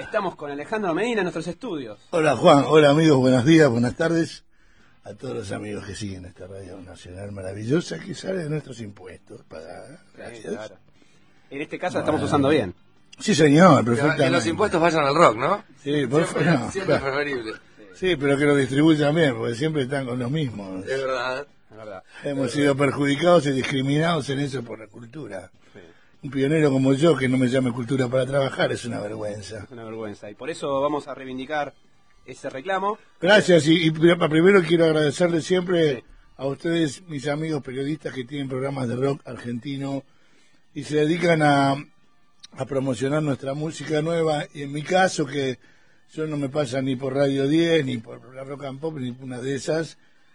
Estamos con Alejandro Medina en nuestros estudios. Hola Juan, hola amigos, buenos días, buenas tardes a todos los amigos que siguen esta radio nacional maravillosa que sale de nuestros impuestos. Gracias. Sí, claro. En este caso la estamos usando bien. Sí señor, perfectamente. Que los impuestos vayan al rock, ¿no? Sí, siempre es preferible. Sí, pero que lo distribuyan bien, porque siempre están con los mismos. Es verdad. Hemos sido perjudicados y discriminados en eso por la cultura. Sí. Un pionero como yo que no me llame cultura para trabajar es una vergüenza. Es una vergüenza. Y por eso vamos a reivindicar ese reclamo. Gracias, y primero quiero agradecerle siempre a ustedes, mis amigos periodistas que tienen programas de rock argentino y se dedican a promocionar nuestra música nueva, y en mi caso que yo no me pasa ni por Radio 10 ni por la Rock and Pop ni una de esas,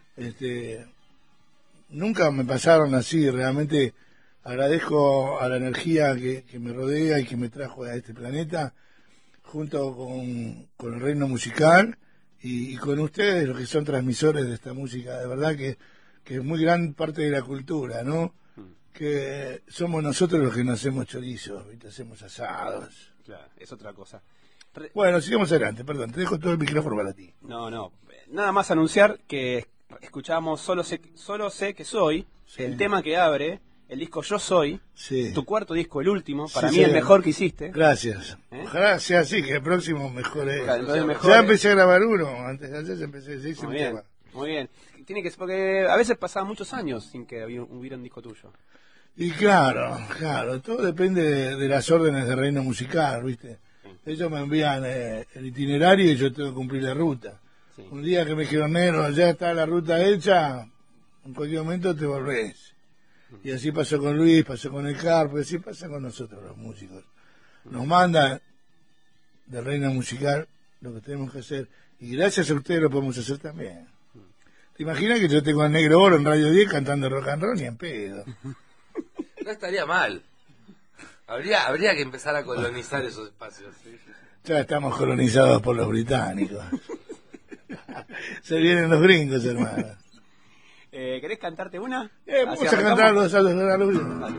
nunca me pasaron así. Realmente agradezco a la energía que me rodea y que me trajo a este planeta, junto con el reino musical y con ustedes, los que son transmisores de esta música, de verdad que es muy gran parte de la cultura, ¿no? Que somos nosotros los que nos hacemos chorizos, ¿viste? Hacemos asados. Claro, es otra cosa. Bueno, sigamos adelante, perdón, te dejo todo el micrófono para ti. No, nada más anunciar que escuchamos Solo sé que soy, Sí. el tema que abre el disco Yo Soy, Sí. tu cuarto disco, el último, para Sí, mí el señor. mejor que hiciste. Gracias. Ojalá sea así, que el próximo mejor es. Claro, entonces mejor Ya es. empecé a grabar uno, antes de ayer empecé, se hizo Muy un bien, tema. muy bien. Tiene que ser porque a veces pasaban muchos años sin que hubiera un disco tuyo. Y claro, todo depende de las órdenes del reino musical, ¿viste? Ellos me envían el itinerario y yo tengo que cumplir la ruta. Sí. Un día que me dijeron, negro, ya está la ruta hecha, en cualquier momento te volvés. Y así pasó con Luis, pasó con el Carpo, y así pasa con nosotros los músicos. Nos mandan del reino musical lo que tenemos que hacer, y gracias a ustedes lo podemos hacer también. ¿Te imaginas que yo tengo a Negro Oro en Radio 10 cantando rock and roll? Ni en pedo. No estaría mal. Habría que empezar a colonizar esos espacios. Ya estamos colonizados por los británicos. Se vienen los gringos, hermano. ¿Querés cantarte una? Vamos Así a cantar arrancamos. a los gringos. Dale.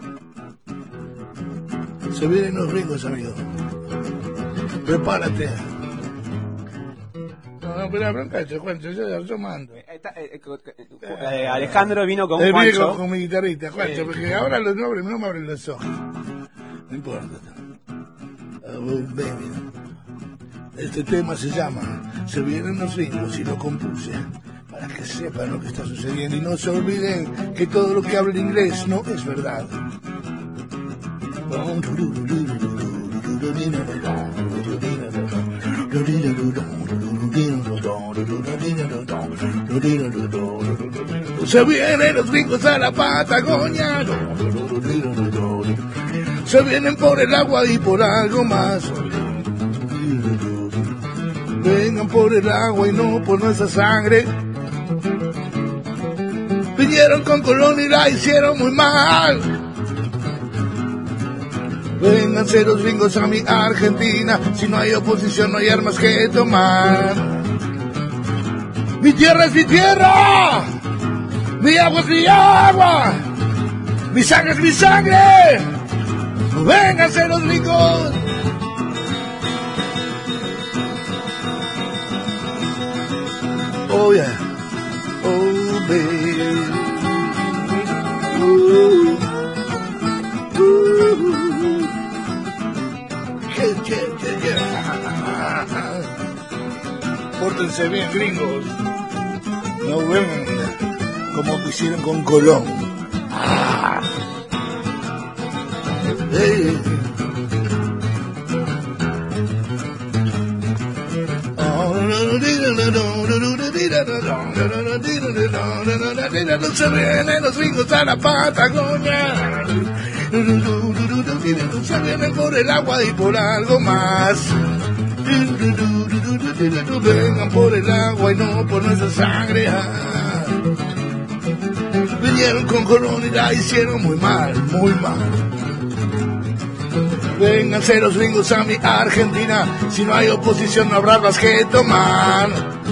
Se vienen los gringos, amigo. Prepárate. No, espera, bronca, yo mando. Alejandro vino con Él viene Juancho. con mi guitarrista, Juancho, Sí. porque ahora los nombres no me abren los ojos. No importa. Oh, baby. Este tema se llama Se vienen los gringos, y lo compuse para que sepan lo que está sucediendo y no se olviden que todo lo que habla inglés no es verdad. Se vienen los gringos a la Patagonia, se vienen por el agua y por algo más. Vengan por el agua y no por nuestra sangre. Vinieron con Colón y la hicieron muy mal. Vénganse los gringos a mi Argentina, si no hay oposición no hay armas que tomar. Mi tierra es mi tierra, mi agua es mi agua, mi sangre es mi sangre. Vénganse los gringos. Oh yeah, oh baby. Pórtense bien, gringos. No vengan como que hicieron con Colón. Hey. Se vienen los gringos a la Patagonia. Se vienen por el agua y por algo más. Vengan por el agua y no por nuestra sangre. Vinieron con Colón y la hicieron muy mal, muy mal. Vénganse los gringos a mi Argentina, si no hay oposición no habrá armas que tomar.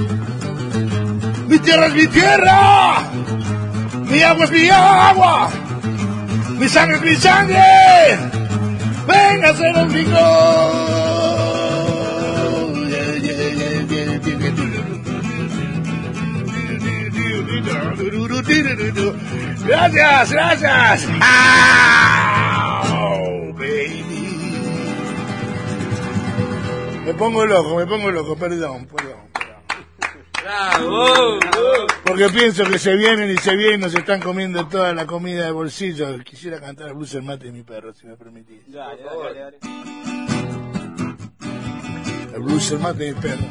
Mi tierra es mi tierra, mi agua es mi agua, mi sangre es mi sangre. Vénganse los gringos. Gracias, gracias. Oh, baby. Me pongo loco, perdón. ¡Bravo! Porque pienso que se vienen y nos están comiendo toda la comida de bolsillo. Quisiera cantar el blues el mate de mi perro, si me permitís. Dale. El blues el mate de mi perro.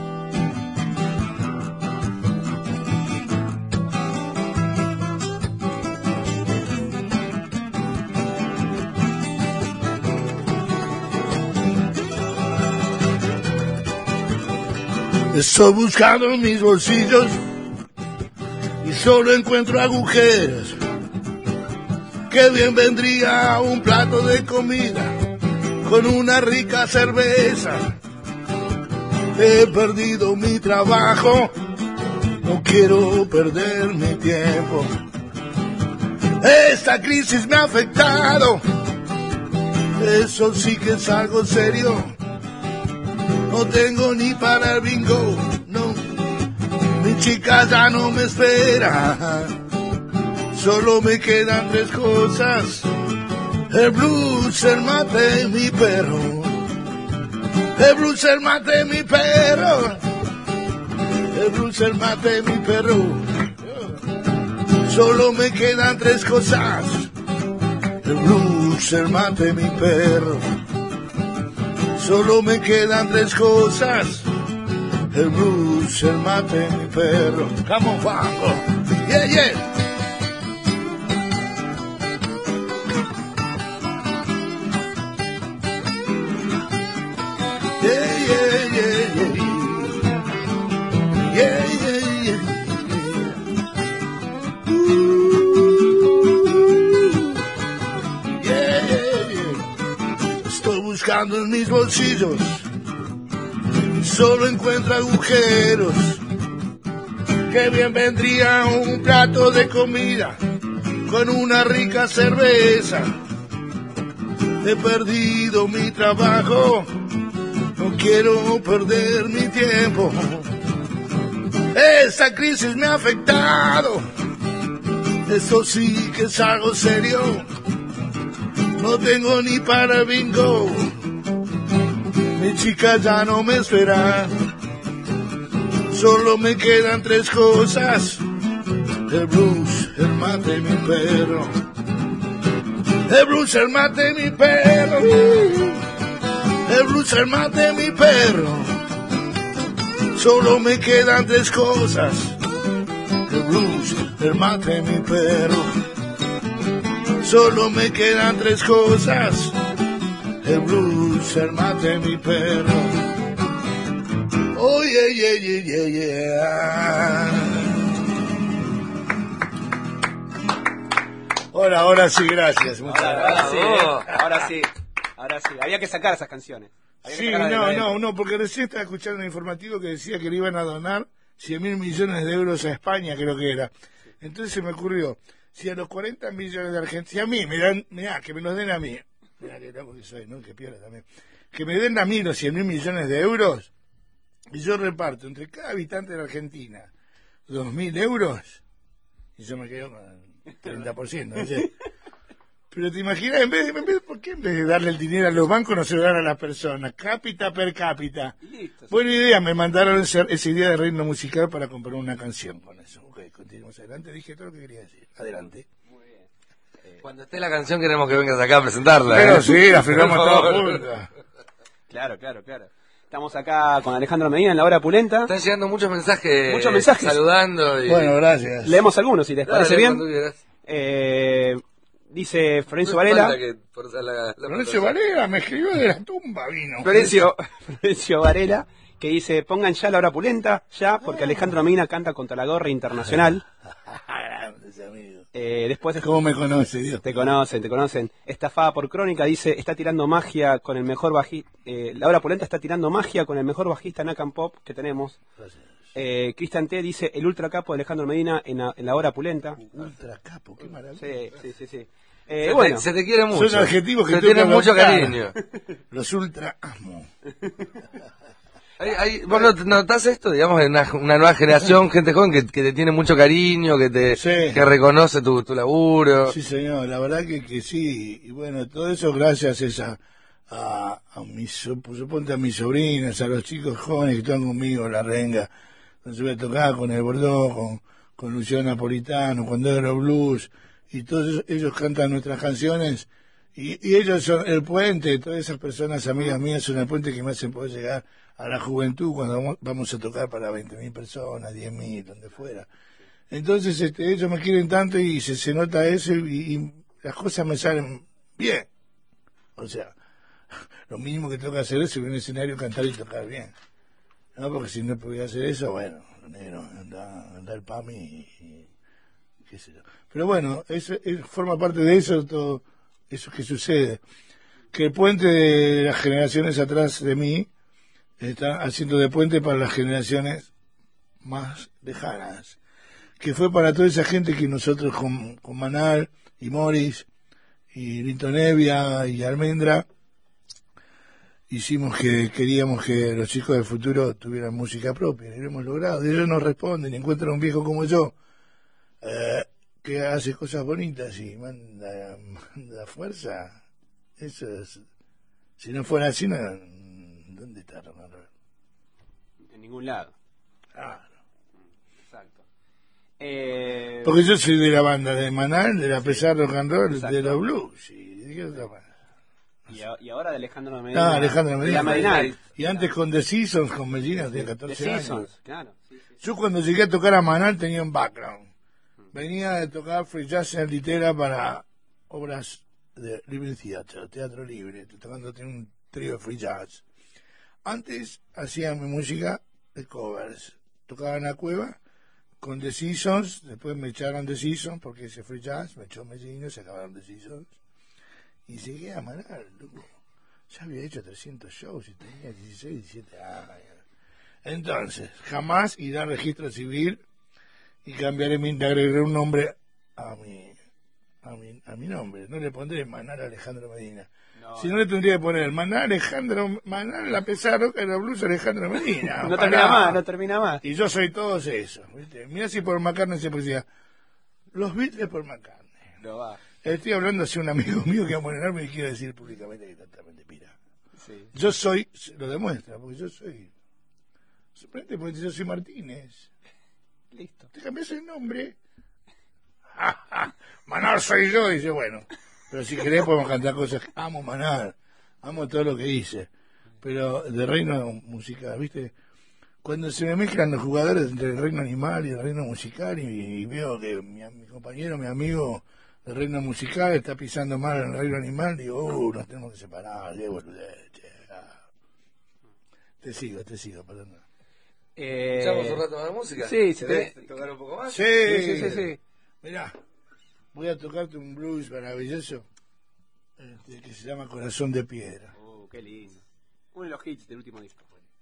Estoy buscando en mis bolsillos y solo encuentro agujeros. Qué bien vendría un plato de comida con una rica cerveza. He perdido mi trabajo, no quiero perder mi tiempo. Esta crisis me ha afectado, eso sí que es algo serio. No tengo ni para el bingo, no. Mi chica ya no me espera. Solo me quedan 3 cosas: el blues, el mate y mi perro. El blues, el mate y mi perro. El blues, el mate y mi perro. Solo me quedan 3 cosas: el blues, el mate y mi perro. Solo me quedan 3 cosas: el blues, el mate, mi perro. Come on, Juanjo. Yeah, yeah. Yeah, yeah, yeah, yeah. Yeah, yeah, yeah. Yeah, yeah, yeah. Estoy buscando en mis bolsillos, solo encuentro agujeros. Qué bien vendría un plato de comida con una rica cerveza. He perdido mi trabajo, no quiero perder mi tiempo. Esta crisis me ha afectado, eso sí que es algo serio. No tengo ni para el bingo, mi chica ya no me espera. Solo me quedan 3 cosas: el blues, el mate y mi perro. El blues, el mate y mi perro. El blues, el mate y mi perro. Solo me quedan 3 cosas: el blues, el mate y mi perro. Solo me quedan 3 cosas: el blues, el mate y mi perro. Oh, yeah, yeah, yeah, yeah, yeah. Ahora sí, gracias. Muchas gracias. Ahora sí. Había que sacar esas canciones. Sí, no, porque recién estaba escuchando un informativo que decía que le iban a donar 100.000 millones de euros a España, creo que era. Entonces se me ocurrió, si a los 40 millones de argentinos, si a mí mirá, que me los den a mí, mirá que loco que soy, ¿no? Que piola también, que me den a mí los 100.000 millones de euros, y yo reparto entre cada habitante de la Argentina 2.000 euros, y yo me quedo con 30%, ¿no? Pero te imaginas, ¿por qué en vez de darle el dinero a los bancos no se lo dan a las personas? Cápita per cápita. Listo, Buena idea, me mandaron esa idea de reino musical para comprar una canción con eso. Ok, continuamos adelante, dije todo lo que quería decir. Adelante. Muy bien. Cuando esté la canción queremos que vengas acá a presentarla. Pero sí, la firmamos todas juntas. Claro. Estamos acá con Alejandro Medina en la hora pulenta. Están llegando muchos mensajes. Muchos mensajes. Saludando. Y... Bueno, gracias. Leemos algunos, si les Dale, parece bien. cuando quieras. Dice Florencio No hace Varela. falta que forzar la Florencio pantalla. Varela me escribió de la tumba, vino. Florencio Varela, que dice, pongan ya la hora pulenta, ya, porque Alejandro Medina canta contra la gorra internacional. Grandes amigos. Después ¿Cómo me conoce, Dios? te conocen. Estafada por Crónica, dice, está tirando magia con el mejor bajista. La hora pulenta está tirando magia con el mejor bajista Nakan Pop que tenemos. Gracias. Cristian T dice, el ultra capo de Alejandro Medina en la hora pulenta. Ultra capo, qué maravilla. Sí. Bueno, se te quiere mucho. Son adjetivos que se tengo tienen que mucho adoptar. cariño. Los ultra amo. ¿Vos notás esto, digamos, en una nueva generación, gente joven que te tiene mucho cariño, Sí. que reconoce tu laburo? Sí, señor, la verdad que sí. Y bueno, todo eso gracias a suponte a mis sobrinas, a los chicos jóvenes que están conmigo, la renga. Entonces voy a tocar con el Bordeaux, con Luciano Napolitano, con Negro Blues, y todos ellos cantan nuestras canciones. Y ellos son el puente, todas esas personas, amigas mías, son el puente que me hacen poder llegar a la juventud cuando vamos a tocar para 20.000 personas, 10.000, donde fuera. Entonces ellos me quieren tanto y se nota eso y las cosas me salen bien. O sea, lo mínimo que tengo que hacer es subir a un escenario, cantar y tocar bien. No, porque si no podía hacer eso, bueno, negro, anda el PAMI y qué sé yo. Pero bueno, forma parte de eso, todo eso que sucede. Que el puente de las generaciones atrás de mí está haciendo de puente para las generaciones más lejanas. Que fue para toda esa gente que nosotros con Manal y Morris y Lito Nevia y Almendra hicimos que queríamos que los chicos del futuro tuvieran música propia, y lo hemos logrado. Y ellos nos responden y encuentran un viejo como yo que hace cosas bonitas y manda fuerza. Eso es, si no fuera así, ¿dónde está rock and roll? En ningún lado. Claro. Exacto. Porque yo soy de la banda de Manal, de la pesar rock and roll, Exacto. de los blues y de qué otra banda. Y ahora de Alejandro Medina. Alejandro Medina. La Marinal. Y antes con The Seasons, con Medina, tenía 14 The años. Seasons, claro. Sí, sí. Yo cuando llegué a tocar a Manal tenía un background. Venía de tocar free jazz en litera para obras de Living Theater, teatro libre, tocando un trío de free jazz. Antes hacía mi música de covers. Tocaba en la cueva con The Seasons, después me echaron The Seasons porque ese free jazz, me echó Medina, se acabaron The Seasons. Y llegué a Manal, loco. Ya había hecho 300 shows y tenía 16, 17 años. Entonces, jamás iré al registro civil y cambiaré le agregaré un nombre a mi nombre. No le pondré Manal Alejandro Medina. No, Si no le tendría que poner Manal a pesar de la blues Alejandro Medina. no termina más, no termina más. Y yo soy todos esos, ¿viste? Mirá si por McCartney se decía, los Beatles por McCartney. No va. Estoy hablando hacia un amigo mío que va a ponerme y quiero decir públicamente que está totalmente pira. Sí. Yo soy, lo demuestra, porque yo soy, sorprendente porque yo soy Martínez. Listo. Te cambias el nombre. Manal soy yo, dice, bueno. Pero si querés podemos cantar cosas. Amo Manal, amo todo lo que dice. Pero de reino musical, ¿viste? Cuando se me mezclan los jugadores entre el reino animal y el reino musical y veo que mi compañero, mi amigo del reino musical está pisando mal en el reino animal, digo, nos tenemos que separar, qué boludez, che. Te sigo, perdón. ¿Echamos un rato más de música? Sí, ¿Querés tocar un poco más? Sí. Mirá, voy a tocarte un blues maravilloso que se llama Corazón de Piedra. Qué lindo. Uno de los hits del último disco.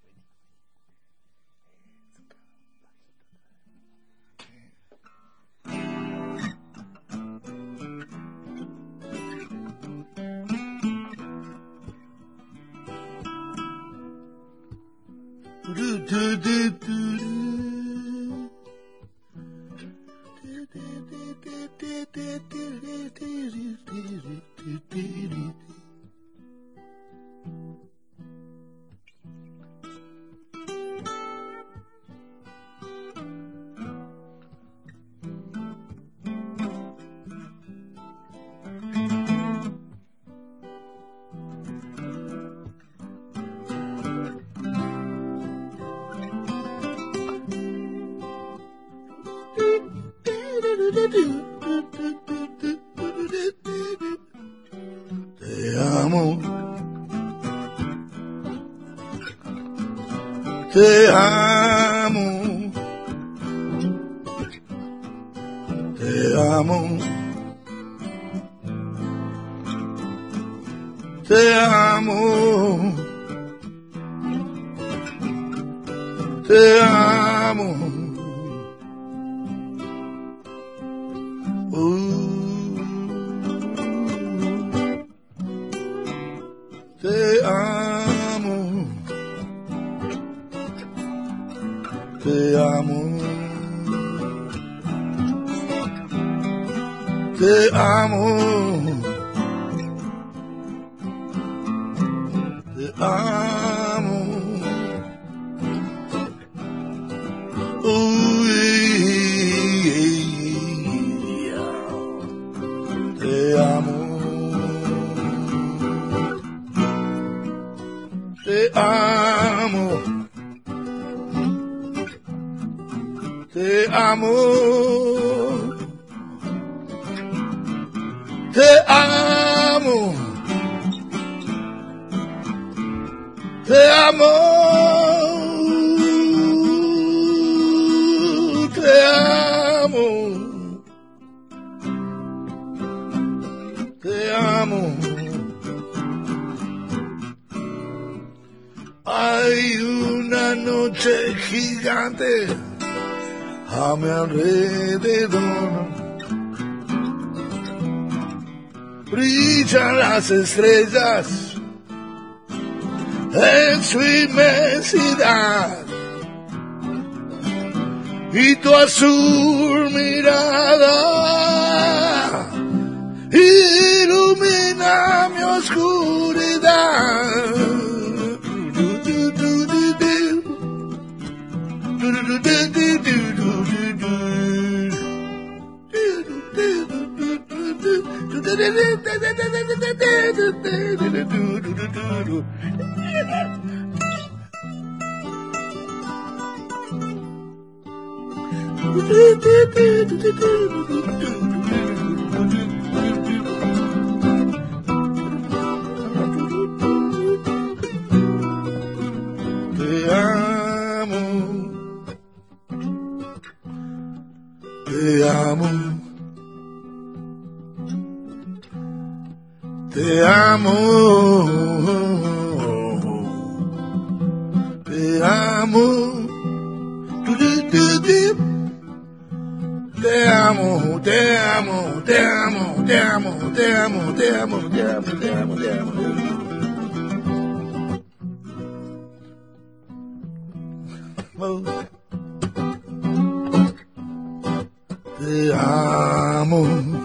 Te amo, te amo, te amo, te amo, te amo. Te amo, te amo, te amo, te amo. Uy, te amo, te amo, te amo, te amo, te amo, te amo, te amo. Hay una noche gigante a mi alrededor, brillan las estrellas en su inmensidad, y tu azul mirada ilumina mi oscuridad. Te amo, te amo, te amo, te amo, te amo, te amo, te amo, te amo, te amo, te amo, te amo, te amo, te amo. Te amo,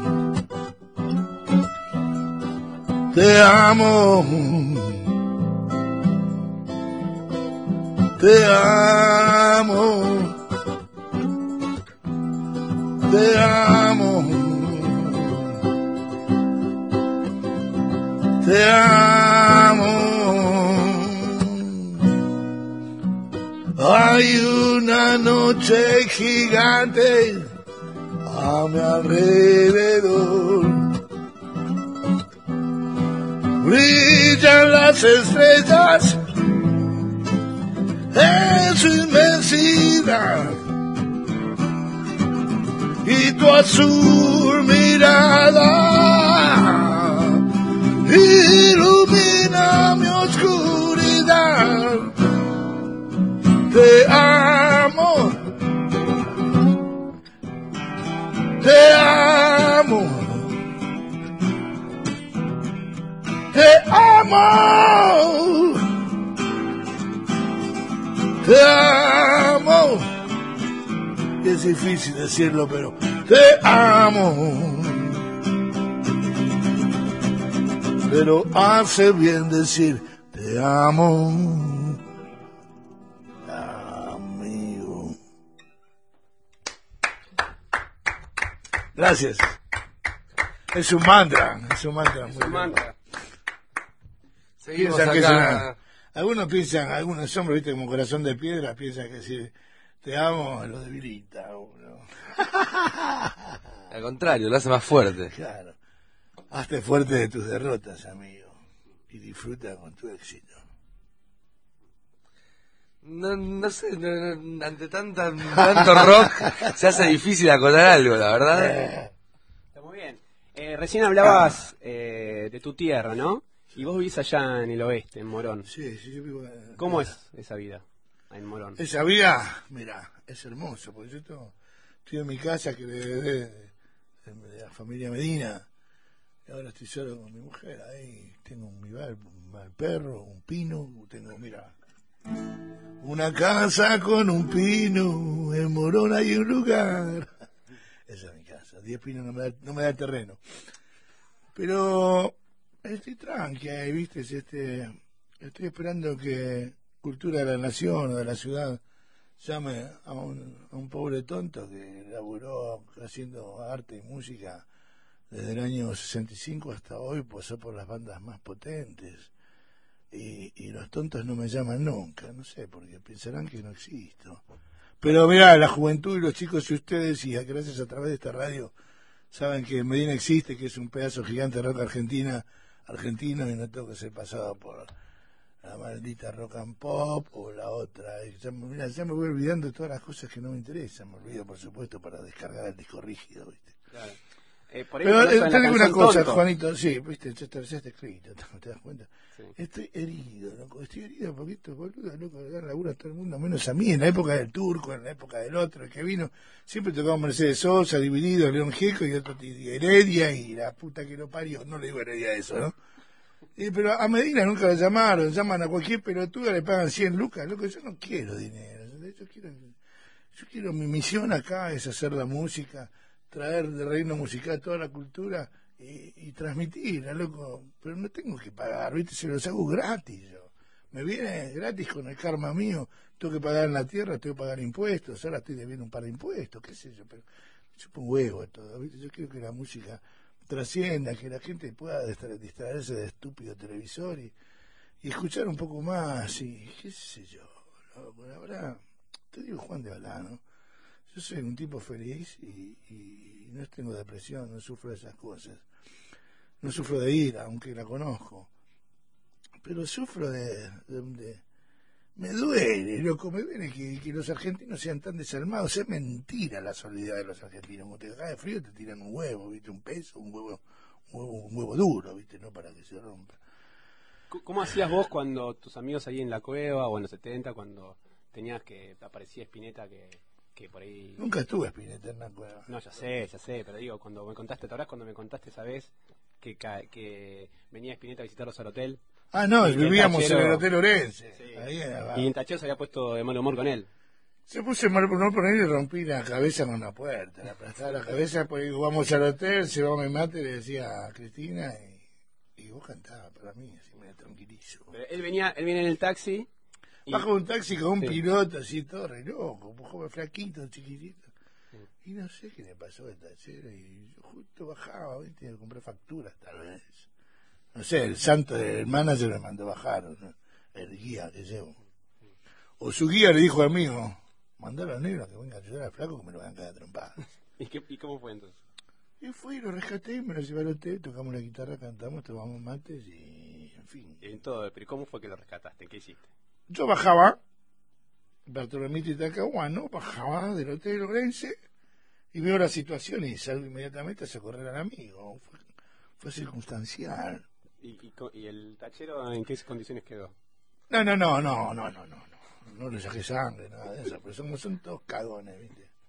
te amo, te amo, te amo, te amo. Hay una noche gigante a mi alrededor, brillan las estrellas en su inmensidad, y tu azul mirada ilumina mi oscuridad. Te amo, te amo, te amo, te amo. Es difícil decirlo, pero te amo. Pero hace bien decir te amo. Gracias. Es un mantra, es un mantra. Es un mantra. Seguimos Piensan que es acá. algunos piensan, algunos hombres, viste, como corazón de piedra, piensan que si te amo lo debilita a uno. Al contrario, lo hace más fuerte. Claro. Hazte fuerte de tus derrotas, amigo, y disfruta con tu éxito. No sé, ante tanto rock se hace difícil acotar algo, la verdad. Está muy bien. Recién hablabas de tu tierra, ¿no? Y vos vivís allá en el oeste, en Morón. Sí, yo vivo. ¿Cómo es esa vida en Morón? Esa vida, mira, es hermoso, porque yo estoy en mi casa que le heredé de la familia Medina, y ahora estoy solo con mi mujer, ahí tengo mi bar perro, un pino, tengo, mira, Una casa con un pino, en Morón hay un lugar. Esa es mi casa, 10 pinos no me da terreno. Pero estoy tranqui ahí, ¿viste? Estoy esperando que Cultura de la Nación o de la ciudad llame a un pobre tonto que laburó haciendo arte y música desde el año 65 hasta hoy, pasó por las bandas más potentes. Y los tontos no me llaman nunca, no sé, porque pensarán que no existo. Pero mirá, la juventud y los chicos y ustedes, y gracias a través de esta radio, saben que Medina existe, que es un pedazo gigante de rock argentino, y no tengo que ser pasado por la maldita rock and pop o la otra. Mirá, ya me voy olvidando de todas las cosas que no me interesan. Me olvido, por supuesto, para descargar el disco rígido, ¿viste? Claro. Pero te digo una cosa, tonto. Juanito, sí, viste, ya está escrito, ¿te das cuenta? Sí. Estoy herido, loco, porque estos boludos, loco, le dan laburo a todo el mundo, menos a mí, en la época del Turco, en la época del otro, el que vino, siempre tocamos Mercedes Sosa, Dividido, León Gieco y otro, y Heredia, y la puta que lo parió, no le digo Heredia eso, ¿no? Pero a Medina nunca lo llamaron, llaman a cualquier pelotuda, le pagan 100 lucas, loco, yo no quiero dinero, yo quiero mi misión acá es hacer la música, traer del reino musical toda la cultura y transmitirla, loco, pero no tengo que pagar, ¿viste? Se los hago gratis yo. Me viene gratis con el karma mío, tengo que pagar en la tierra, tengo que pagar impuestos, ahora estoy debiendo un par de impuestos, qué sé yo, pero yo pongo huevo a todo, ¿viste? Yo quiero que la música trascienda, que la gente pueda distraerse de estúpido televisor y escuchar un poco más y qué sé yo, loco, la verdad, te digo Juan de Alano. Yo soy un tipo feliz y no tengo depresión, no sufro de esas cosas. No sufro de ira, aunque la conozco. Pero sufro me duele, loco, me duele que los argentinos sean tan desalmados. Es mentira la solidaridad de los argentinos. Cuando te cae de frío te tiran un huevo, ¿viste? Un peso, un huevo duro, ¿viste? No para que se rompa. ¿Cómo hacías vos cuando tus amigos ahí en la cueva o en los 70, cuando tenías que aparecía Spinetta que por ahí... Nunca estuve Spinetta en la cueva. No, ya sé, pero digo, cuando me contaste, ¿te acordás cuando me contaste esa vez que venía Spinetta a visitarlos al hotel? Ah, no, vivíamos en el Hotel Orense. Sí. Ahí y en Tachero se había puesto de mal humor con él. Se puse de mal humor con él y rompí la cabeza con la puerta. Le aplastaba la cabeza, pues digo, vamos al hotel, se va mi mate, le decía a Cristina, y vos cantabas para mí, así me tranquilizo. Pero él viene en el taxi... Bajo un taxi con un piloto así, todo re loco, un joven flaquito, chiquitito. Y no sé qué le pasó al Tachero, y yo justo bajaba, ¿viste? Y compré facturas, tal vez. No sé, el santo del manager me mandó bajar, ¿no? El guía que llevo. O su guía le dijo al amigo, mandalo al negro que venga a ayudar al flaco que me lo van a caer a trompadas. ¿Y cómo fue entonces? Y fui, lo rescaté, me lo llevé al hotel, tocamos la guitarra, cantamos, tomamos mates y, en fin. Pero ¿cómo fue que lo rescataste? ¿Qué hiciste? Yo bajaba, Bartolomé y Talcahuano, bajaba del hotel Orense y veo la situación y salgo inmediatamente a socorrer al amigo. Fue circunstancial. ¿Y el Tachero en qué condiciones quedó? No le saqué sangre, nada de eso, pero son todos cagones,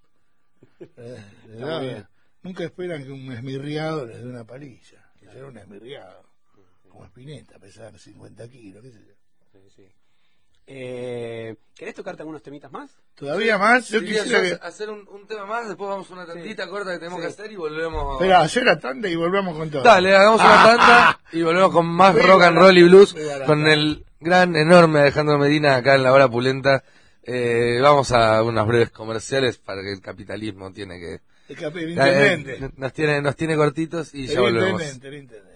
¿viste? Nunca esperan que un esmirriado les dé una paliza. Que será un esmirriado, como Spinetta, pesar 50 kilos, qué sé yo. Sí. ¿Querés tocarte algunos temitas más? ¿Todavía más? Yo quisiera hacer un tema más, después vamos a una tandita corta que tenemos que hacer y volvemos. Espera, hacer la tanda y volvemos con todo. Dale, hagamos una tanda y volvemos con más rock and roll y blues con el gran, enorme Alejandro Medina acá en La Hora Pulenta. Vamos a unas breves comerciales para que el capitalismo tiene que... El intendente. Nos tiene cortitos y ya volvemos. El intendente.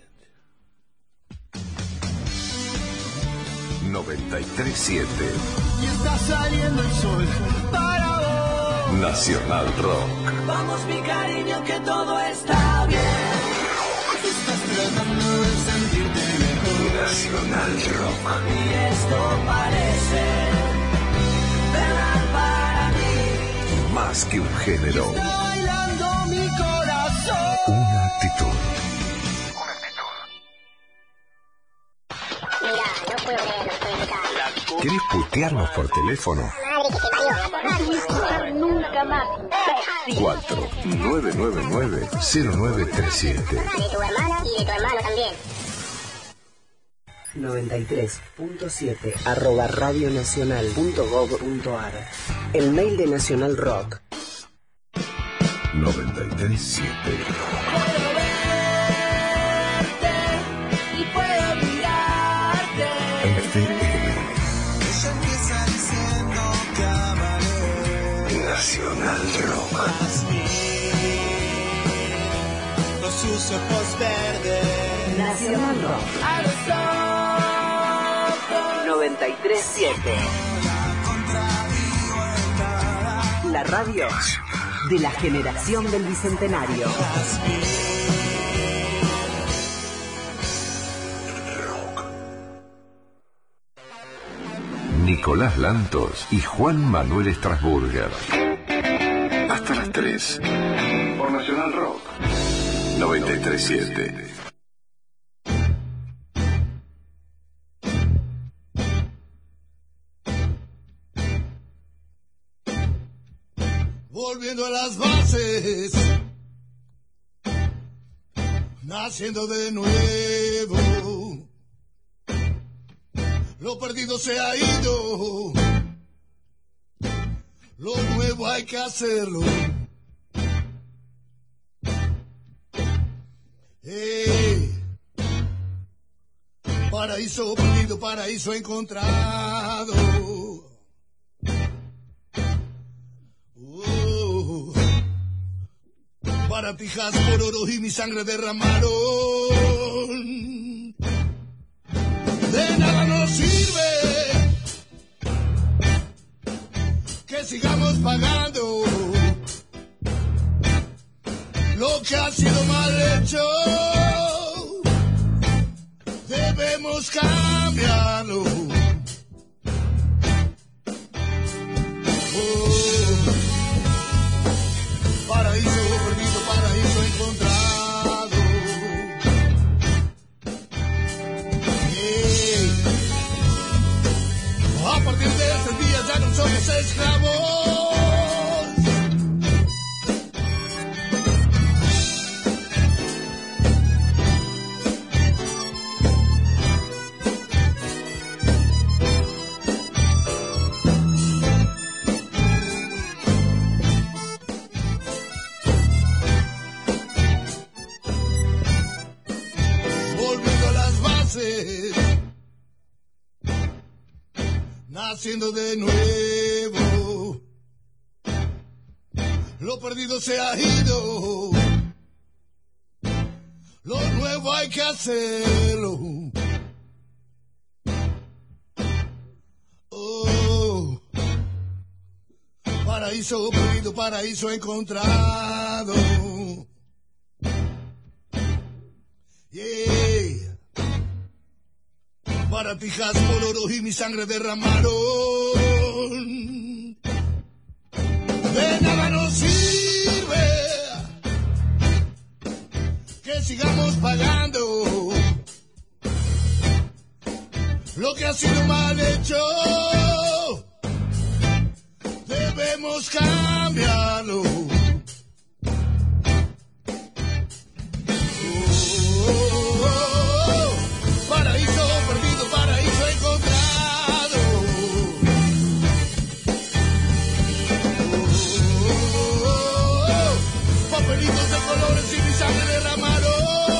93.7 Y está saliendo el sol para vos. Nacional Rock. Vamos mi cariño que todo está bien. Estás tratando de sentirte mejor. Nacional Rock. Y esto parece verdad para mí. Más que un género. Está bailando mi corazón. Una actitud. ¿Querés putearnos por teléfono? 4-999-0937. De tu hermana y de tu hermano también. 93.7 @radionacional.gov.ar. El mail de Nacional Rock. 93.7. Puedo verte y puedo mirarte. FM Ella empieza diciendo que amaré. Nacional Rock. Con sus ojos verdes. Nacional Rock. A los ojos. 93.7. La radio de la generación del Bicentenario. Nicolás Lantos y Juan Manuel Strasburger. Hasta las 3. Por Nacional Rock. 93.7. Volviendo a las bases, naciendo de nuevo, lo perdido se ha ido, lo nuevo hay que hacerlo. Paraíso perdido, paraíso encontrado. Baratijas por oro y mi sangre derramaron. De nada nos sirve que sigamos pagando lo que ha sido mal hecho. Debemos cambiarlo. Paraíso perdido, paraíso encontrado. A partir de ese día ya no somos esclavos. Naciendo de nuevo, lo perdido se ha ido, lo nuevo hay que hacerlo. Oh, paraíso perdido, paraíso encontrado. Yeah. Baratijas por oro y mi sangre derramaron. De nada nos sirve que sigamos pagando lo que ha sido mal hecho. Debemos cambiarlo. Paraíso perdido, paraíso encontrado. Papelitos de colores y mi sangre derramaron.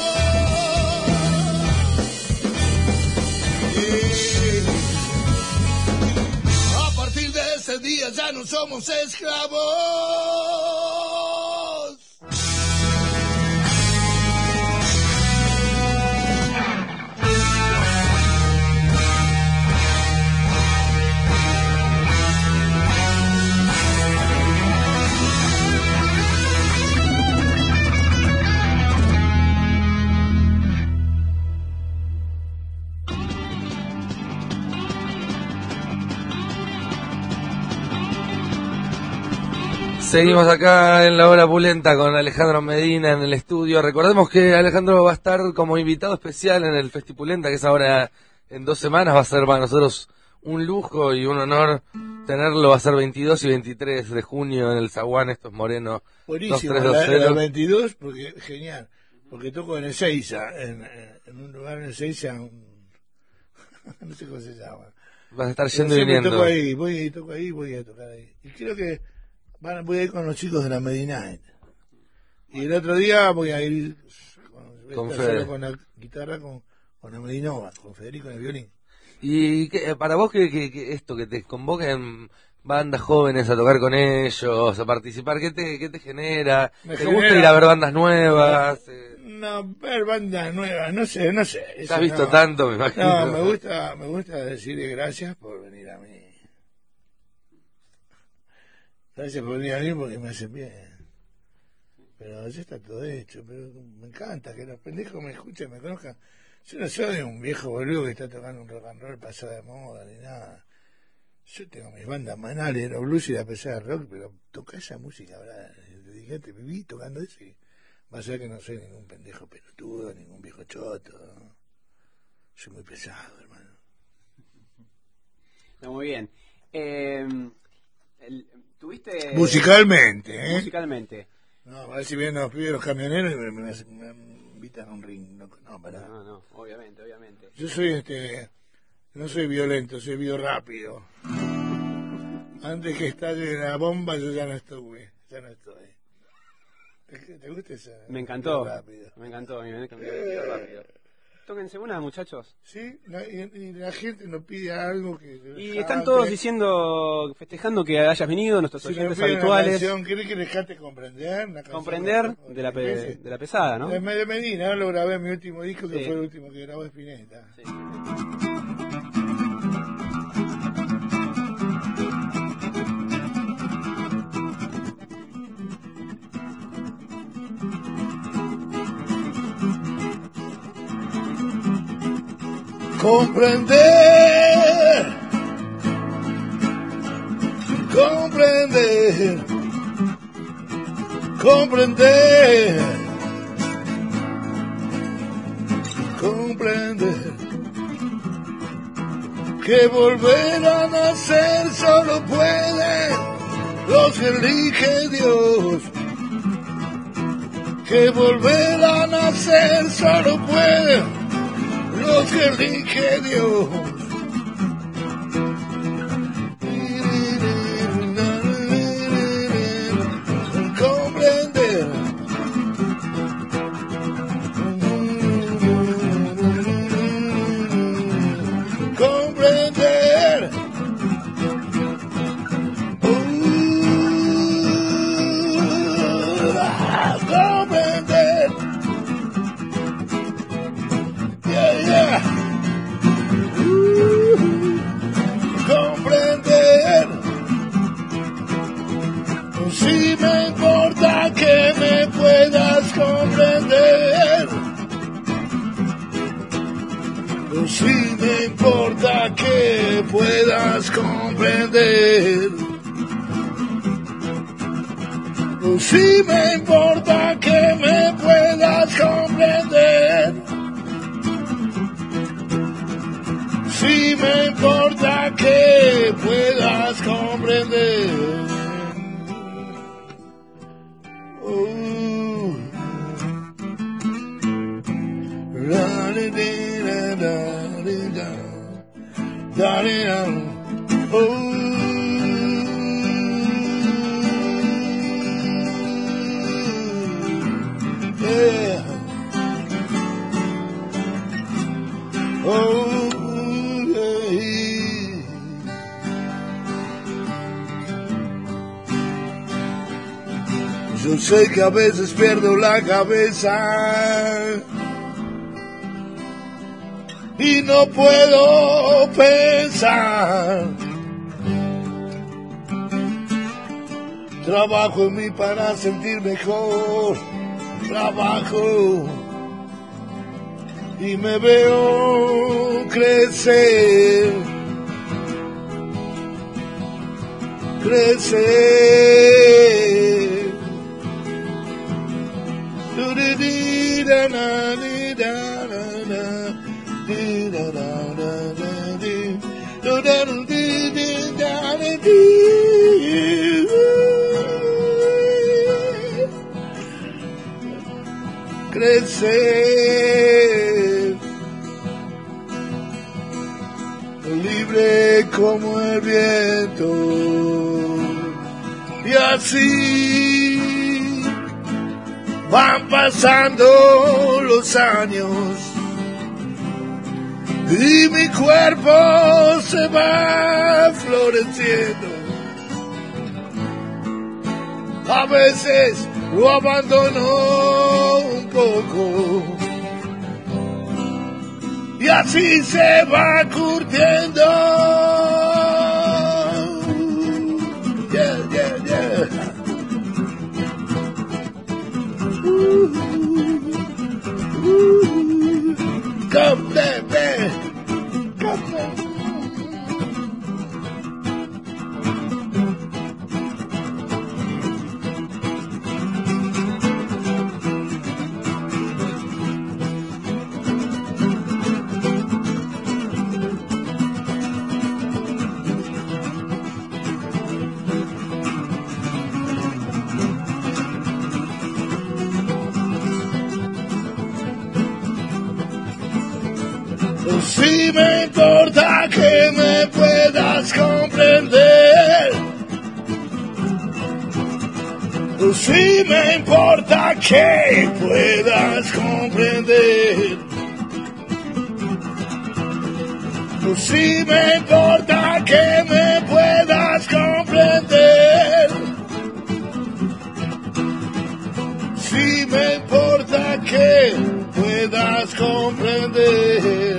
A partir de ese día ya no somos esclavos. Seguimos acá en la hora pulenta con Alejandro Medina en el estudio. Recordemos que Alejandro va a estar como invitado especial en el Festipulenta, que es ahora en 2 semanas. Va a ser para nosotros un lujo y un honor tenerlo. Va a ser 22 y 23 de junio en el Zaguán. Esto es Moreno. Buenísimo, 2320. la 22, porque genial, porque toco en Ezeiza, en un lugar en Ezeiza, no sé cómo se llama. Vas a estar Pero yendo y siempre viniendo. toco ahí, voy a tocar ahí. Y creo que voy a ir con los chicos de la Medinite. Y el otro día voy a ir Con solo Fede. con la guitarra, con la Medinova, con Federico en el violín. Y para vos que esto, que te convoquen bandas jóvenes a tocar con ellos, a participar, ¿qué te genera? Me ¿Te gusta genera- ir a ver bandas nuevas? No, ver bandas nuevas, no sé. ¿Te eso has visto no. tanto, me imagino? No, me gusta decirle gracias por venir a mí. Gracias por venir a mí porque me hace bien. Pero ya está todo hecho, pero me encanta que los pendejos me escuchen, me conozcan. Yo no soy un viejo boludo que está tocando un rock and roll pasado de moda ni nada. Yo tengo mis bandas manales, los blues y la pesada rock, pero toca esa música, ¿verdad? Dedicate, viví tocando eso y vas a ver que no soy ningún pendejo pelotudo, ningún viejo choto. Soy muy pesado, hermano. No, muy bien. ¿Tuviste... Musicalmente, ¿eh? Musicalmente. No, a ver si vienen los pibes los camioneros y me invitan a un ring. No, pará. No, obviamente. Yo soy no soy violento, soy biorápido. Antes que estalle la bomba yo ya no estoy. ¿Te gusta esa? Me encantó. Rápido. Me encantó rápido. Tóquense una, muchachos. Sí, y la gente nos pide algo que... Y están todos diciendo, festejando que hayas venido, nuestros Si me oyentes piden una habituales. canción, ¿querés que les cante Comprender? Una canción Comprender de la pesada, ¿no? De Medina, lo grabé en mi último disco, que Sí. fue el último que grabó Spinetta. Sí. Comprender que volver a nacer solo pueden los que elige Dios. Que volver a nacer solo pueden los que elige Dios. Comprender. Comprender. Comprender. Yeah. Comprender. Si me importa que me puedas comprender. Si me importa que puedas comprender. Si me importa que me puedas comprender. Si me importa que puedas comprender. Yo sé que a veces pierdo la cabeza y no puedo pensar. Trabajo en mí para sentir mejor. Trabajo y me veo crecer. Crecer. Crecer. Y así van pasando los años y mi cuerpo se va floreciendo. A veces lo abandono un poco y así se va curtiendo. Yeah, yeah, yeah. Come, baby. Come. Si me importa que me puedas comprender, si me importa que puedas comprender, si me importa que me puedas comprender, si me importa que puedas comprender.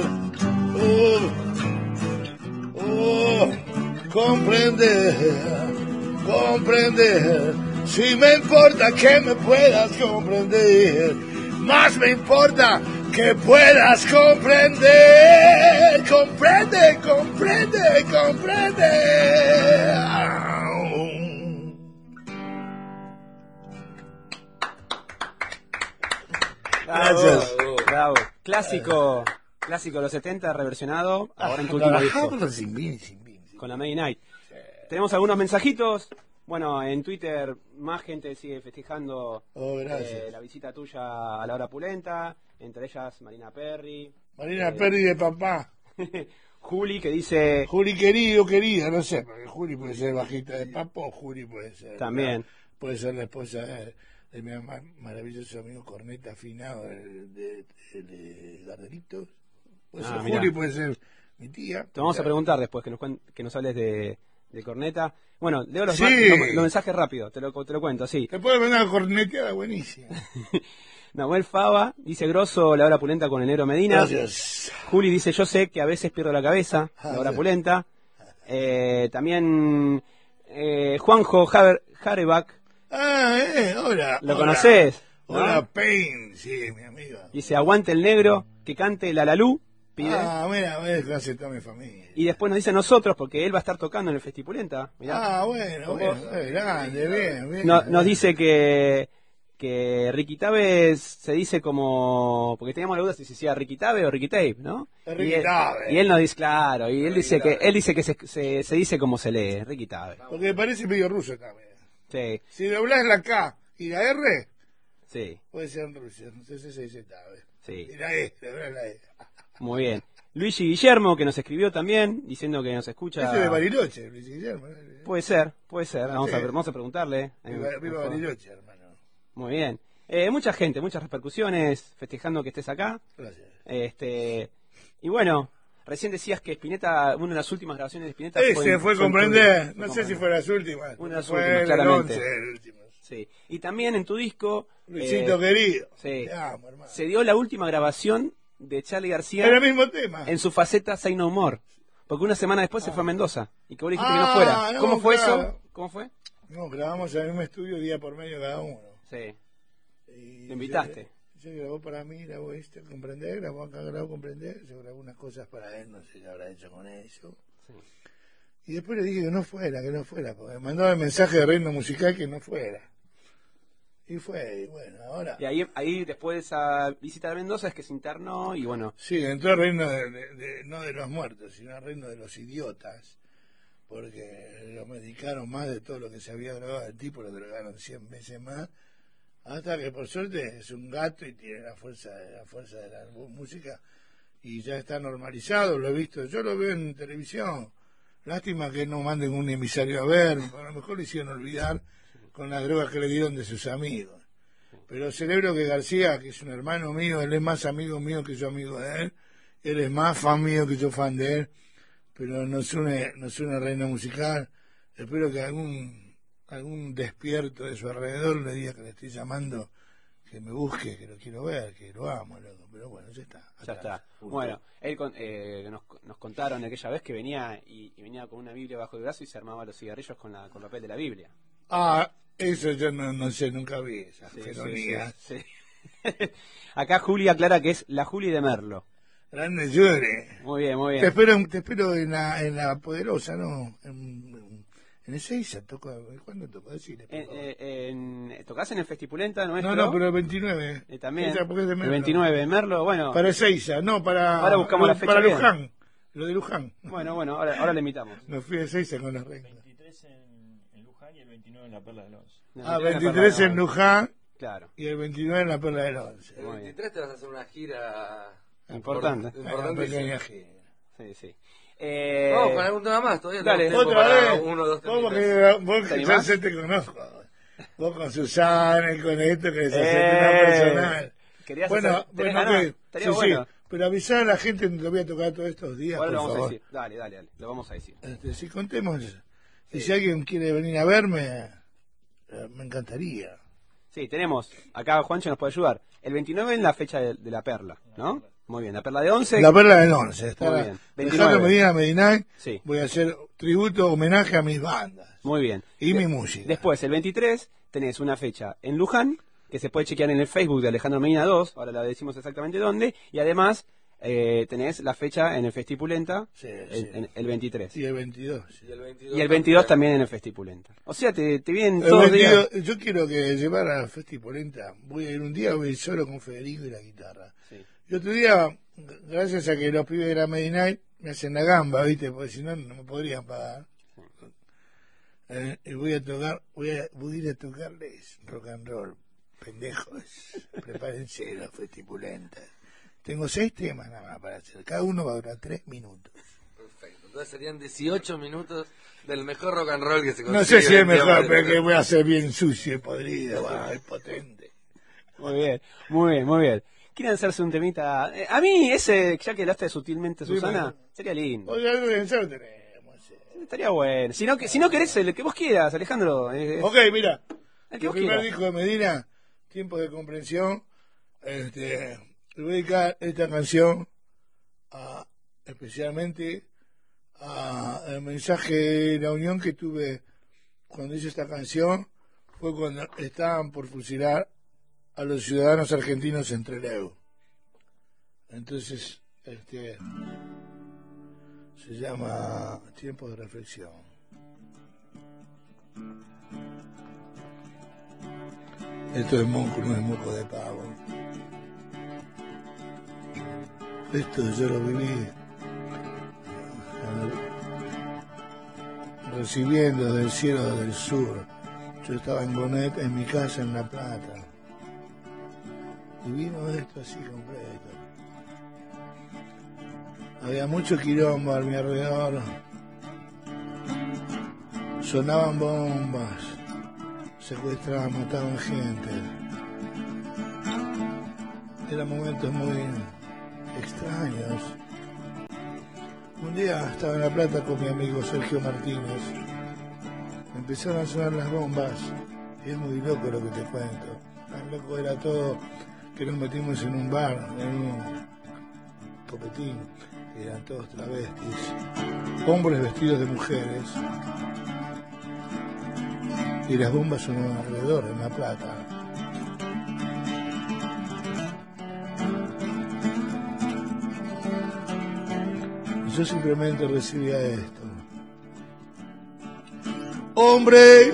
Comprender, si me importa que me puedas comprender, más me importa que puedas comprender, comprende. Gracias. Bravo. Clásico de los 70, reversionado, ahora en tu último disco. Con la Made Night. Tenemos algunos mensajitos. Bueno, en Twitter más gente sigue festejando la visita tuya a la hora pulenta. Entre ellas Marina Perry. Perry de papá. Juli, que dice... Juli querida, no sé, porque Juli puede ser bajista de papá o Juli puede ser... También. Puede ser la esposa de mi maravilloso amigo corneta afinado de Gardelitos. Puede ser Juli, puede ser mi tía. Te vamos a preguntar después que nos hables de corneta. Bueno, leo los mensajes rápido, te lo cuento, sí. Te puede venir una corneteada buenísima. Nahuel Fava dice grosso la hora pulenta con el negro Medina. Gracias. Juli dice yo sé que a veces pierdo la cabeza, la hora pulenta. También Juanjo Jarebach. Hola. ¿Lo conocés? Hola, ¿no? Pain, sí, mi amigo. Dice aguante el negro, que cante la Lalú. Pide. Mira, hace toda mi familia. Y después nos dice nosotros, porque él va a estar tocando en el Festipulenta. Mirá. Bueno, grande, bien. Nos dice que Ricky Tabe se dice como... Porque teníamos la duda si se decía Ricky Tabe o Ricky Tape, ¿no? Ricky Tabe. Y él nos dice, claro, y él dice que se dice como se lee, Ricky Tabe. Porque parece medio ruso también. Sí. Si doblás la K y la R, sí, puede ser en Rusia, entonces se dice Tabe. Sí. Y la E, doblás la E. Muy bien. Luigi Guillermo, que nos escribió también, diciendo que nos escucha... Ese de Bariloche, Luigi Guillermo. Puede ser. Vamos a preguntarle. Viva Bariloche, hermano. Muy bien. Mucha gente, muchas repercusiones, festejando que estés acá. Gracias. Y bueno, recién decías que Spinetta, una de las últimas grabaciones de Spinetta fue Comprender. No sé si fue las últimas. Una de las últimas, claramente. El último. Sí. Y también en tu disco... Luisito querido. Sí. Te amo, hermano. Se dio la última grabación de Charly García... Era el mismo tema. En su faceta Say No More. Porque una semana después se fue a Mendoza. Y que vos dijiste que no fuera. No, ¿Cómo fue claro. eso? ¿Cómo fue? No, grabamos en el mismo estudio día por medio cada uno. Sí. Y ¿Te invitaste? Se grabó para mí, grabó Comprender, grabó acá, grabó Comprender, se grabó unas cosas para él, no sé qué habrá hecho con eso. Sí. Y después le dije que no fuera, porque me mandaba el mensaje de Reino Musical que no fuera. Y fue, y bueno, ahora... Y ahí después de esa visita de Mendoza es que se internó y bueno... Sí, entró al reino no de los muertos, sino al reino de los idiotas, porque lo medicaron más de todo lo que se había drogado el tipo, lo drogaron 100 veces más, hasta que por suerte es un gato y tiene la fuerza de la música y ya está normalizado, lo he visto, yo lo veo en televisión. Lástima que no manden un emisario a ver, a lo mejor lo hicieron olvidar con las drogas que le dieron de sus amigos. Pero celebro que García, que es un hermano mío, él es más amigo mío que yo amigo de él es más fan mío que yo fan de él, pero nos une Reino Musical. Espero que algún despierto de su alrededor le diga que le estoy llamando, que me busque, que lo quiero ver, que lo amo, loco. Pero bueno, ya está. Ya está. Bueno, él nos contaron aquella vez que venía y venía con una Biblia bajo el brazo y se armaba los cigarrillos con papel de la Biblia. Ah, eso yo no sé, nunca vi esa felonía. Sí. Acá Juli aclara que es la Juli de Merlo. Grande Llore. Muy bien, muy bien. Te espero en la Poderosa, ¿no? En Ezeiza toco. ¿Cuándo toco? Decirle, ¿Tocás en el Festipulenta nuestro? No, pero el 29. También. Esa, porque es de Merlo. El 29, en Merlo, bueno. Para Ezeiza, no, para... Ahora buscamos la fecha para bien. Luján. Lo de Luján. Bueno, ahora le invitamos. Me fui a Ezeiza con las reglas. 23 en Luján y el 29 en la Perla del Once. 23 en Luján. Claro. Y el 29 en la Perla del Once. El 23 te vas a hacer una gira... Importante. Una pequeña gira. Sí. Vamos con algún tema más, todavía dale, tenemos otra para vez. 1 o 2 ¿Cómo temitas. que vos ¿Te ya animás? sé te conozco? Vos con Susana y con esto que se hace una personal. ¿Querías Bueno, hacer? ¿Tenés bueno, ganas? ok. Estaría Sí, bueno. pero avisar a la gente que lo voy a tocar todos estos días, Ahora por lo vamos favor. a decir. Dale, lo vamos a decir. Si contemos, y si alguien quiere venir a verme, me encantaría. Sí, tenemos, acá Juancho nos puede ayudar. El 29 en la fecha de la Perla, ¿no? Muy bien, la Perla de 11. La Perla del 11, está Muy bien. Alejandro 29. Medina, Sí. voy a hacer tributo, homenaje a mis bandas Muy bien. y mi música. Después, el 23, tenés una fecha en Luján, que se puede chequear en el Facebook de Alejandro Medina 2, ahora la decimos exactamente dónde, y además tenés la fecha en el Festipulenta, Sí. el 23. Y el 22. Y el 22 también en el Festipulenta. O sea, te vienen El todos los 22, días. yo quiero que llevar a la Festipolenta, voy a ir un día, voy a ir solo con Federico y la guitarra. Sí. Y otro día, gracias a que los pibes de la Medina me hacen la gamba, ¿viste? Porque si no, no me podrían pagar. Y voy a ir a tocarles rock and roll, pendejos. Prepárense los Festipulentas. Tengo 6 temas nada más para hacer. Cada uno va a durar 3 minutos. Perfecto. Entonces serían 18 minutos del mejor rock and roll que se consigue. No sé si en es el tiempo mejor, de- pero que voy a hacer bien sucio y podrido. Es potente. Muy bien. ¿Quieren hacerse un temita? A mí ese, ya que hablaste sutilmente, Sí, Susana, bueno. sería lindo. Oye, algo de pensar tenemos. Estaría bueno. Si no querés el que vos quieras, Alejandro. Ok, mira. El que El vos primer quieras. disco de Medina, Tiempo de Comprensión. Le voy a dedicar esta canción especialmente al mensaje de la unión que tuve cuando hice esta canción. Fue cuando estaban por fusilar a los ciudadanos argentinos en Trelew. Entonces, se llama Tiempo de Reflexión. Esto es monco, no es moco de pavo. Esto yo lo viví recibiendo del cielo del sur. Yo estaba en Bonet, en mi casa en La Plata. Y vino esto así completo. Había mucho quilombo a mi alrededor. Sonaban bombas. Secuestraban, mataban gente. Eran momentos muy extraños. Un día estaba en La Plata con mi amigo Sergio Martínez. Empezaron a sonar las bombas y es muy loco lo que te cuento. Tan loco era todo que nos metimos en un bar, en un copetín, y eran todos travestis, hombres vestidos de mujeres, y las bombas sonaban alrededor en La Plata. Y yo simplemente recibía esto. Hombre,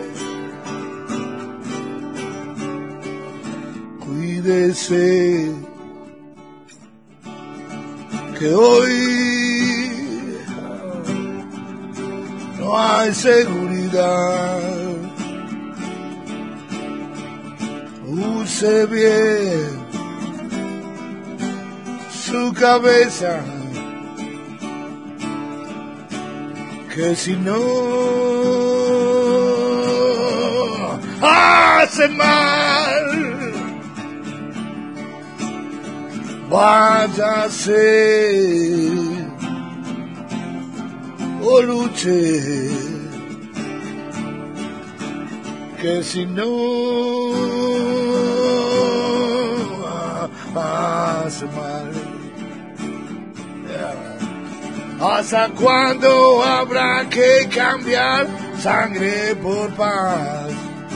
cuídese, que hoy no hay seguridad. Use bien su cabeza, que si no... ¡Ah! hace mal. Váyase o luche, que si no hace mal. ¿Hasta cuándo habrá que cambiar sangre por paz?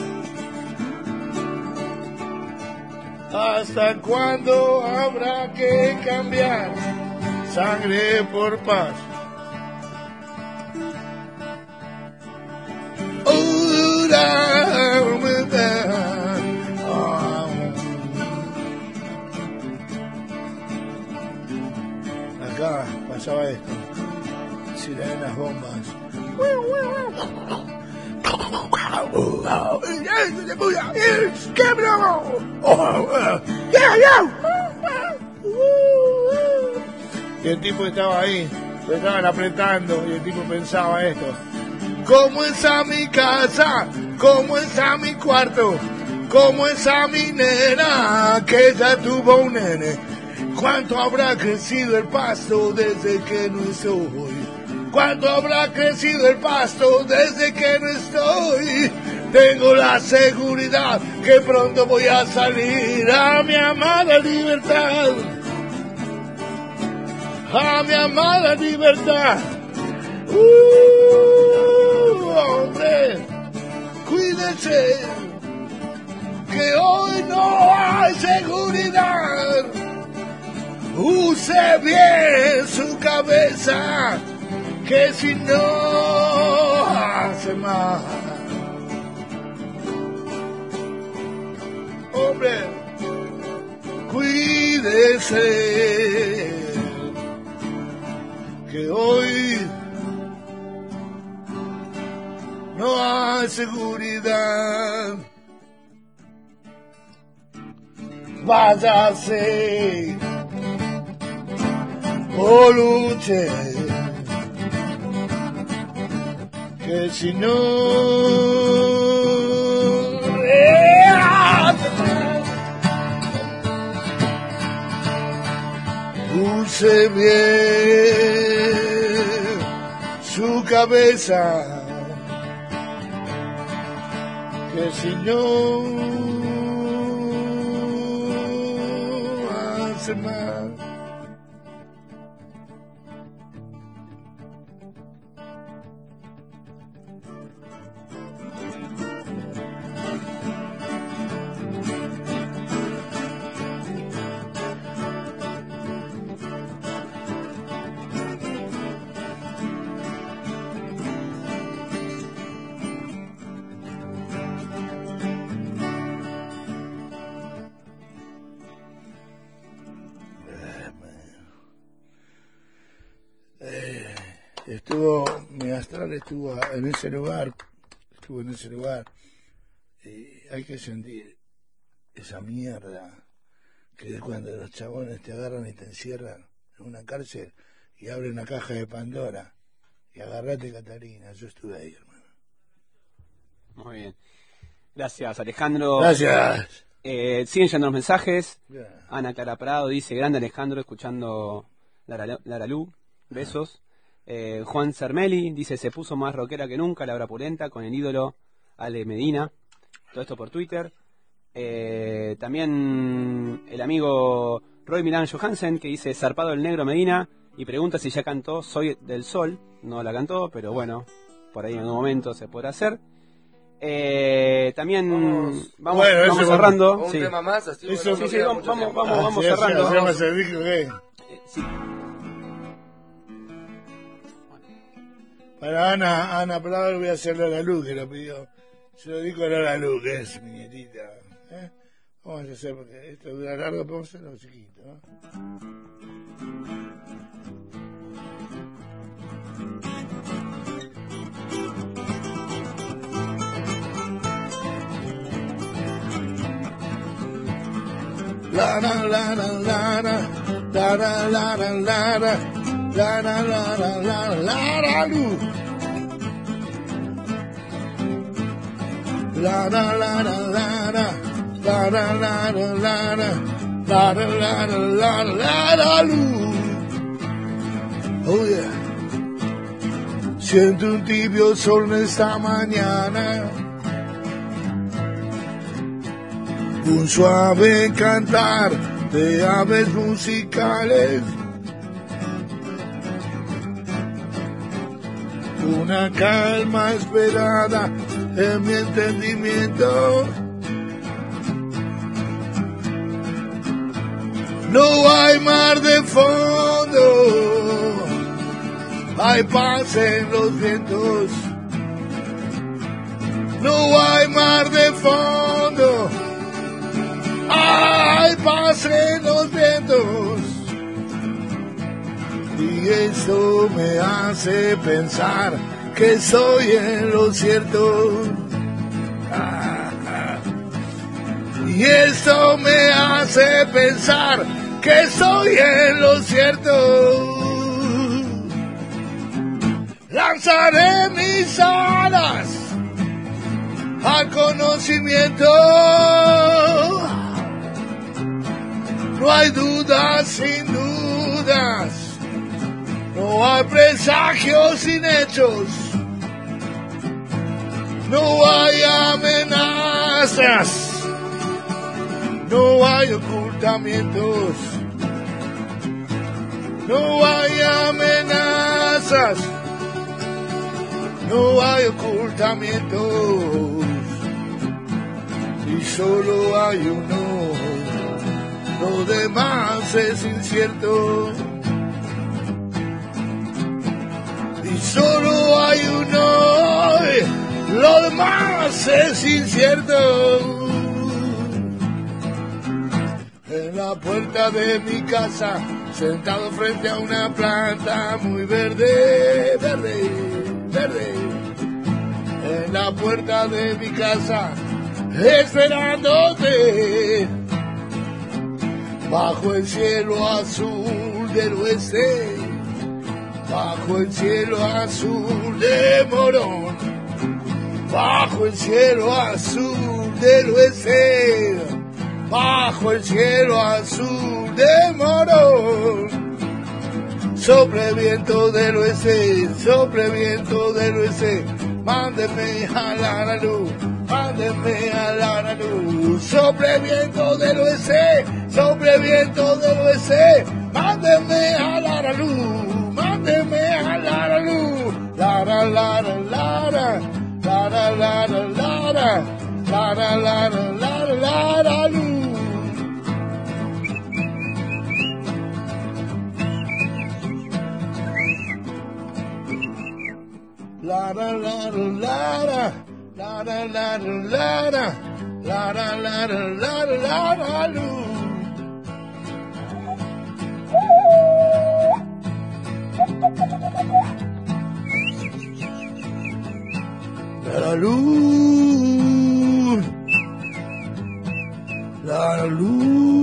¿Hasta cuándo habrá que cambiar sangre por paz? Acá pasaba esto. Sirenas, bombas. Y el tipo estaba ahí, lo estaban apretando y el tipo pensaba esto. ¿Cómo está mi casa? ¿Cómo está mi cuarto? ¿Cómo está mi nena? Que ya tuvo un nene. ¿Cuánto habrá crecido el pasto desde que no estoy? ¿Cuánto habrá crecido el pasto desde que no estoy? Tengo la seguridad que pronto voy a salir a mi amada libertad. A mi amada libertad. Hombre, cuídese, que hoy no hay seguridad. Use bien su cabeza, que si no hace mal. Hombre, cuídese, que hoy no hay seguridad. Váyase o luche, que si no use bien su cabeza, que si no hace mal. Mi astral estuvo en ese lugar, y hay que sentir esa mierda que es cuando los chabones te agarran y te encierran en una cárcel y abren una caja de Pandora y agarrate, Catalina. Yo estuve ahí, hermano. Muy bien, gracias, Alejandro. Gracias. Siguen llegando los mensajes. Yeah. Ana Clara Prado dice: grande Alejandro, escuchando Lara Lu, besos. Juan Cermeli dice: se puso más rockera que nunca la hora pulenta con el ídolo Ale Medina. Todo esto por Twitter. También el amigo Roy Milán Johansen, que dice: zarpado el negro Medina, y pregunta si ya cantó Soy del Sol. No la cantó, pero bueno, por ahí en algún momento se podrá hacer. También vamos cerrando. Un tema más, así vamos cerrando. Sí. Para Ana Prado voy a hacerle a la luz, que lo pidió. Se lo digo a la luz, que es mi nietita. Vamos a hacer, porque esto dura largo, pero vamos a hacerlo chiquito, ¿no? La la la la la la la la la la la la la la la la la La la la la la la la la la la la la la la la la lu. Oh yeah. Siento un tibio sol en esta mañana, un suave cantar de aves musicales, una calma esperada en mi entendimiento. No hay mar de fondo, hay paz en los vientos. No hay mar de fondo, hay paz en los vientos. Y esto me hace pensar que estoy en lo cierto. Y esto me hace pensar que estoy en lo cierto. Lanzaré mis alas al conocimiento. No hay dudas sin dudas, no hay presagios sin hechos, no hay amenazas, no hay ocultamientos, no hay amenazas, no hay ocultamientos, y solo hay uno, lo demás es incierto. Y solo hay uno, lo demás es incierto. En la puerta de mi casa, sentado frente a una planta muy verde, verde, verde. En la puerta de mi casa, esperándote, bajo el cielo azul del oeste, bajo el cielo azul de Morón, bajo el cielo azul del oeste, bajo el cielo azul de Morón. Sople viento del oeste, sople viento del oeste, mándeme a la luz, mándeme a la luz. Sople viento del oeste, sople viento del oeste, mándeme a la luz, mándeme a la luz. La la la la la la la la la la la la la la la luz. La la la la la la la la la la la la la la la la luz. La luz, la luz.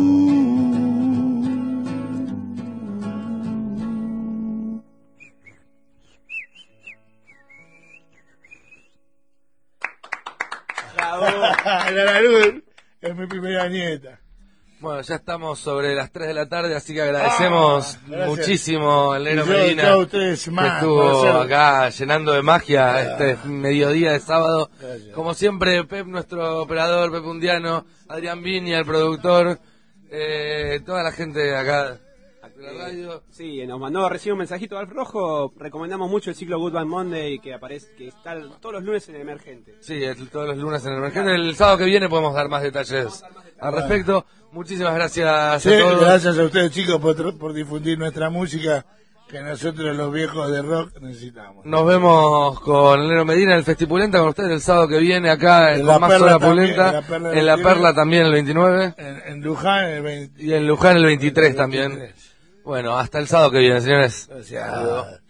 La luz es mi primera nieta. Bueno, ya estamos sobre las 3 de la tarde, así que agradecemos muchísimo al Nero Y yo Medina, a ustedes que más, estuvo por acá llenando de magia este mediodía de sábado. Gracias. Como siempre, Pep, nuestro operador, Pep Undiano, Adrián Viña, el productor, toda la gente de acá de la radio. Sí, nos mandó recién un mensajito Alf Rojo. Recomendamos mucho el ciclo Goodbye Monday que está todos los lunes en Emergente. Sí, todos los lunes en el Emergente. El sábado que viene podemos dar más detalles al respecto. Muchísimas gracias Sí, a todos. gracias a ustedes, chicos, por difundir nuestra música que nosotros los viejos de rock necesitamos. Nos vemos con el Nero Medina en el Festipulenta con ustedes el sábado que viene acá En con La más Perla hora también, pulenta. En La Perla también el 29 En Luján el 20. y en Luján el 23 también. Bueno, hasta el sábado que viene, señores. Gracias.